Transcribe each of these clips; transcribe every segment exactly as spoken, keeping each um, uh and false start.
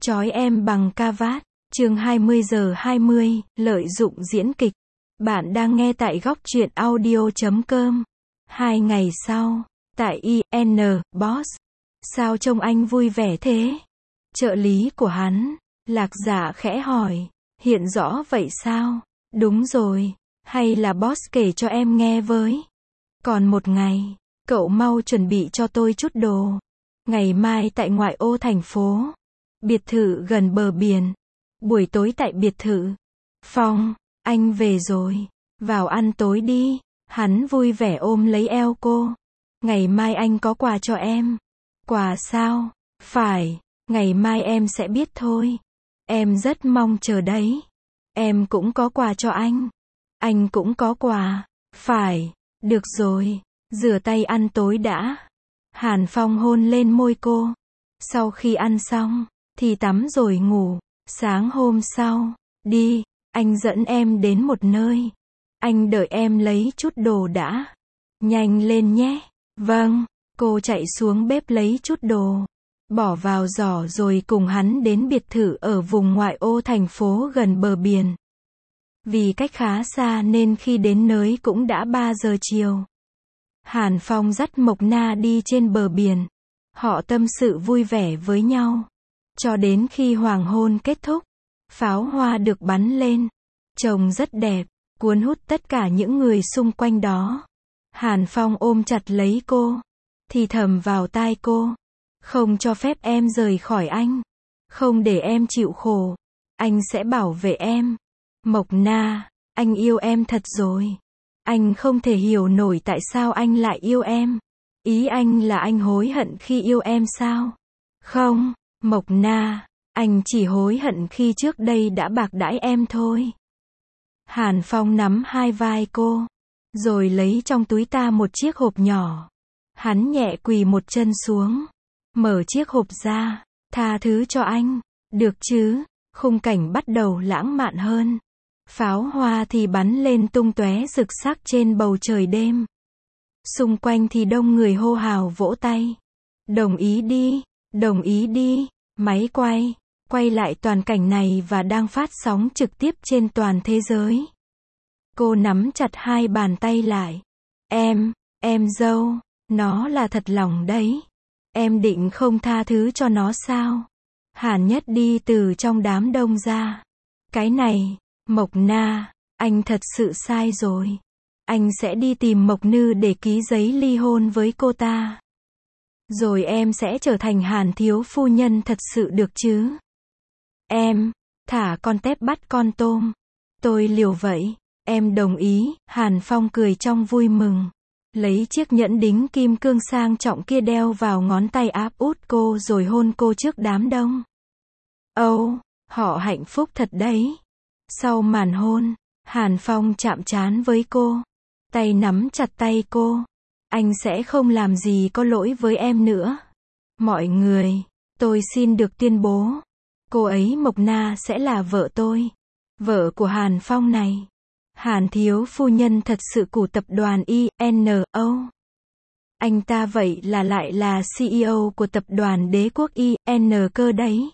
Trói em bằng ca vát. Chương hai mươi giờ hai mươi, lợi dụng diễn kịch. Bạn đang nghe tại góc truyện audio chấm com. Hai ngày sau, tại i en Boss. Sao trông anh vui vẻ thế? Trợ lý của hắn, Lạc Dạ khẽ hỏi. Hiện rõ vậy sao? Đúng rồi. Hay là boss kể cho em nghe với? Còn một ngày, cậu mau chuẩn bị cho tôi chút đồ. Ngày mai tại ngoại ô thành phố. Biệt thự gần bờ biển. Buổi tối tại biệt thự. Phong, anh về rồi. Vào ăn tối đi. Hắn vui vẻ ôm lấy eo cô. Ngày mai anh có quà cho em. Quà sao? Phải, ngày mai em sẽ biết thôi. Em rất mong chờ đấy. Em cũng có quà cho anh. Anh cũng có quà. Phải, được rồi. Rửa tay ăn tối đã. Hàn Phong hôn lên môi cô. Sau khi ăn xong, thì tắm rồi ngủ. Sáng hôm sau, đi, anh dẫn em đến một nơi. Anh đợi em lấy chút đồ đã. Nhanh lên nhé. Vâng, cô chạy xuống bếp lấy chút đồ. Bỏ vào giỏ rồi cùng hắn đến biệt thự ở vùng ngoại ô thành phố gần bờ biển. Vì cách khá xa nên khi đến nơi cũng đã ba giờ chiều. Hàn Phong dắt Mộc Na đi trên bờ biển. Họ tâm sự vui vẻ với nhau. Cho đến khi hoàng hôn kết thúc, pháo hoa được bắn lên. Trông rất đẹp, cuốn hút tất cả những người xung quanh đó. Hàn Phong ôm chặt lấy cô, thì thầm vào tai cô. Không cho phép em rời khỏi anh. Không để em chịu khổ. Anh sẽ bảo vệ em. Mộc Na, anh yêu em thật rồi. Anh không thể hiểu nổi tại sao anh lại yêu em. Ý anh là anh hối hận khi yêu em sao? Không, Mộc Na, anh chỉ hối hận khi trước đây đã bạc đãi em thôi. Hàn Phong nắm hai vai cô, rồi lấy trong túi ta một chiếc hộp nhỏ. Hắn nhẹ quỳ một chân xuống, mở chiếc hộp ra, tha thứ cho anh, được chứ? Khung cảnh bắt đầu lãng mạn hơn. Pháo hoa thì bắn lên tung tóe rực sắc trên bầu trời đêm. Xung quanh thì đông người hô hào vỗ tay. Đồng ý đi, đồng ý đi. Máy quay, quay lại toàn cảnh này và đang phát sóng trực tiếp trên toàn thế giới. Cô nắm chặt hai bàn tay lại. Em, em dâu, nó là thật lòng đấy. Em định không tha thứ cho nó sao? Hàn Nhất đi từ trong đám đông ra. Cái này, Mộc Na, anh thật sự sai rồi. Anh sẽ đi tìm Mộc Nư để ký giấy ly hôn với cô ta. Rồi em sẽ trở thành Hàn thiếu phu nhân thật sự được chứ? Em, thả con tép bắt con tôm. Tôi liều vậy. Em đồng ý. Hàn Phong cười trong vui mừng. Lấy chiếc nhẫn đính kim cương sang trọng kia đeo vào ngón tay áp út cô rồi hôn cô trước đám đông. Âu, oh, họ hạnh phúc thật đấy. Sau màn hôn, Hàn Phong chạm trán với cô. Tay nắm chặt tay cô. Anh sẽ không làm gì có lỗi với em nữa. Mọi người, tôi xin được tuyên bố. Cô ấy Mộc Na sẽ là vợ tôi. Vợ của Hàn Phong này. Hàn thiếu phu nhân thật sự của tập đoàn i en o. Anh ta vậy là lại là xê e ô của tập đoàn đế quốc i en cơ đấy.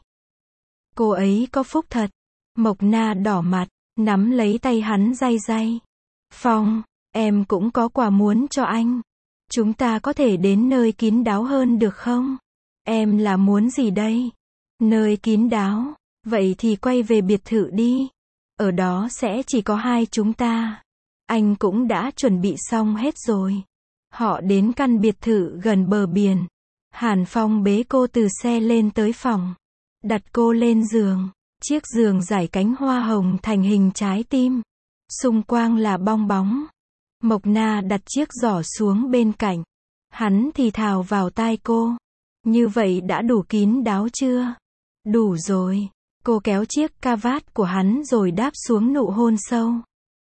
Cô ấy có phúc thật. Mộc Na đỏ mặt, nắm lấy tay hắn day day. Phong, em cũng có quà muốn cho anh. Chúng ta có thể đến nơi kín đáo hơn được không? Em là muốn gì đây? Nơi kín đáo. Vậy thì quay về biệt thự đi. Ở đó sẽ chỉ có hai chúng ta. Anh cũng đã chuẩn bị xong hết rồi. Họ đến căn biệt thự gần bờ biển. Hàn Phong bế cô từ xe lên tới phòng. Đặt cô lên giường. Chiếc giường rải cánh hoa hồng thành hình trái tim. Xung quanh là bong bóng. Mộc Na đặt chiếc giỏ xuống bên cạnh. Hắn thì thào vào tai cô. Như vậy đã đủ kín đáo chưa? Đủ rồi. Cô kéo chiếc ca vát của hắn rồi đáp xuống nụ hôn sâu.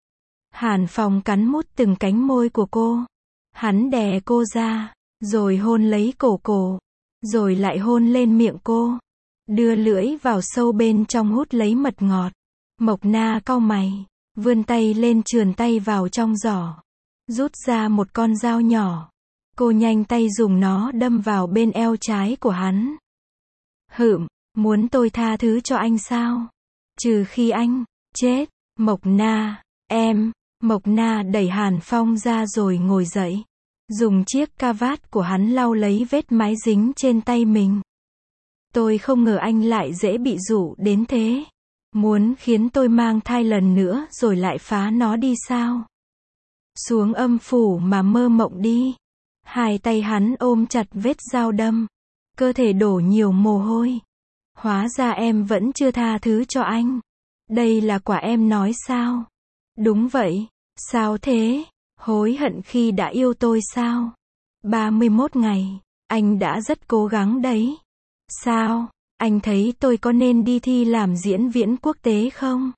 Hàn Phong cắn mút từng cánh môi của cô. Hắn đè cô ra, rồi hôn lấy cổ cô, rồi lại hôn lên miệng cô. Đưa lưỡi vào sâu bên trong hút lấy mật ngọt. Mộc Na cau mày, vươn tay lên trườn tay vào trong giỏ. Rút ra một con dao nhỏ. Cô nhanh tay dùng nó đâm vào bên eo trái của hắn. Hửm, Muốn tôi tha thứ cho anh sao? Trừ khi anh chết. Mộc Na, em. Mộc Na đẩy Hàn Phong ra rồi ngồi dậy. Dùng chiếc cravat của hắn lau lấy vết mái dính trên tay mình. Tôi không ngờ anh lại dễ bị dụ đến thế. Muốn khiến tôi mang thai lần nữa rồi lại phá nó đi sao? Xuống âm phủ mà mơ mộng đi. Hai tay hắn ôm chặt vết dao đâm. Cơ thể đổ nhiều mồ hôi. Hóa ra em vẫn chưa tha thứ cho anh. Đây là quả em nói sao? Đúng vậy. Sao thế? Hối hận khi đã yêu tôi sao? ba mươi mốt ngày. Anh đã rất cố gắng đấy. Sao? Anh thấy tôi có nên đi thi làm diễn viên quốc tế không?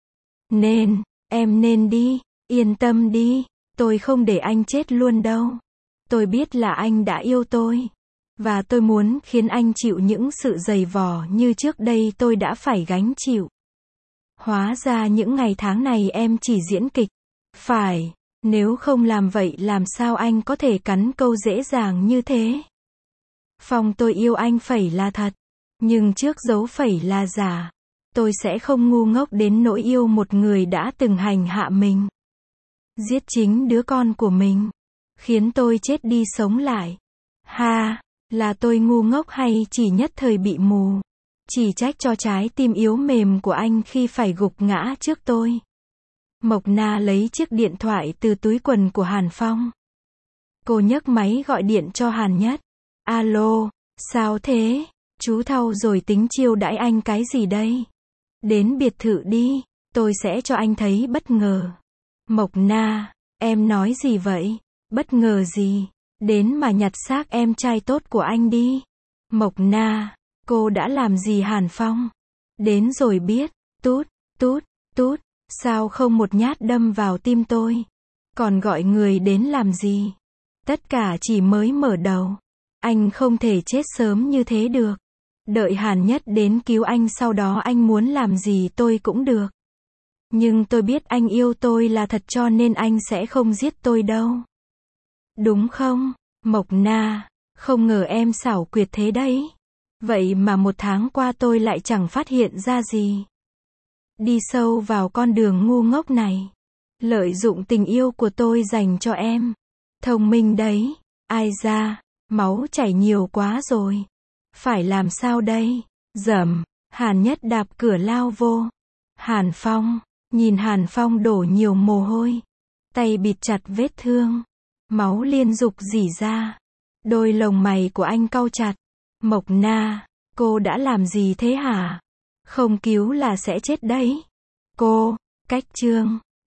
Nên. Em nên đi. Yên tâm đi. Tôi không để anh chết luôn đâu. Tôi biết là anh đã yêu tôi. Và tôi muốn khiến anh chịu những sự dày vò như trước đây tôi đã phải gánh chịu. Hóa ra những ngày tháng này em chỉ diễn kịch. Phải. Nếu không làm vậy làm sao anh có thể cắn câu dễ dàng như thế? Phong, tôi yêu anh phẩy là thật. Nhưng trước dấu phẩy là giả. Tôi sẽ không ngu ngốc đến nỗi yêu một người đã từng hành hạ mình. Giết chính đứa con của mình. Khiến tôi chết đi sống lại. Ha, là tôi ngu ngốc hay chỉ nhất thời bị mù? Chỉ trách cho trái tim yếu mềm của anh khi phải gục ngã trước tôi. Mộc Na lấy chiếc điện thoại từ túi quần của Hàn Phong. Cô nhấc máy gọi điện cho Hàn Nhất. Alo, sao thế? Chú Thau rồi tính chiêu đãi anh cái gì đây? Đến biệt thự đi, tôi sẽ cho anh thấy bất ngờ. Mộc Na, em nói gì vậy? Bất ngờ gì? Đến mà nhặt xác em trai tốt của anh đi. Mộc Na, cô đã làm gì Hàn Phong? Đến rồi biết. Tút, tút, tút. Sao không một nhát đâm vào tim tôi? Còn gọi người đến làm gì? Tất cả chỉ mới mở đầu. Anh không thể chết sớm như thế được. Đợi Hàn Nhất đến cứu anh, sau đó anh muốn làm gì tôi cũng được. Nhưng tôi biết anh yêu tôi là thật cho nên anh sẽ không giết tôi đâu. Đúng không? Mộc Na, không ngờ em xảo quyệt thế đấy. Vậy mà một tháng qua tôi lại chẳng phát hiện ra gì. Đi sâu vào con đường ngu ngốc này. Lợi dụng tình yêu của tôi dành cho em. Thông minh đấy. Ai ra, máu chảy nhiều quá rồi. Phải làm sao đây? Dầm, Hàn Nhất đạp cửa lao vô. Hàn Phong, nhìn Hàn Phong đổ nhiều mồ hôi. Tay bịt chặt vết thương. Máu liên dục rỉ ra. Đôi lồng mày của anh cau chặt. Mộc Na, cô đã làm gì thế hả? Không cứu là sẽ chết đấy. Cô, cách chương.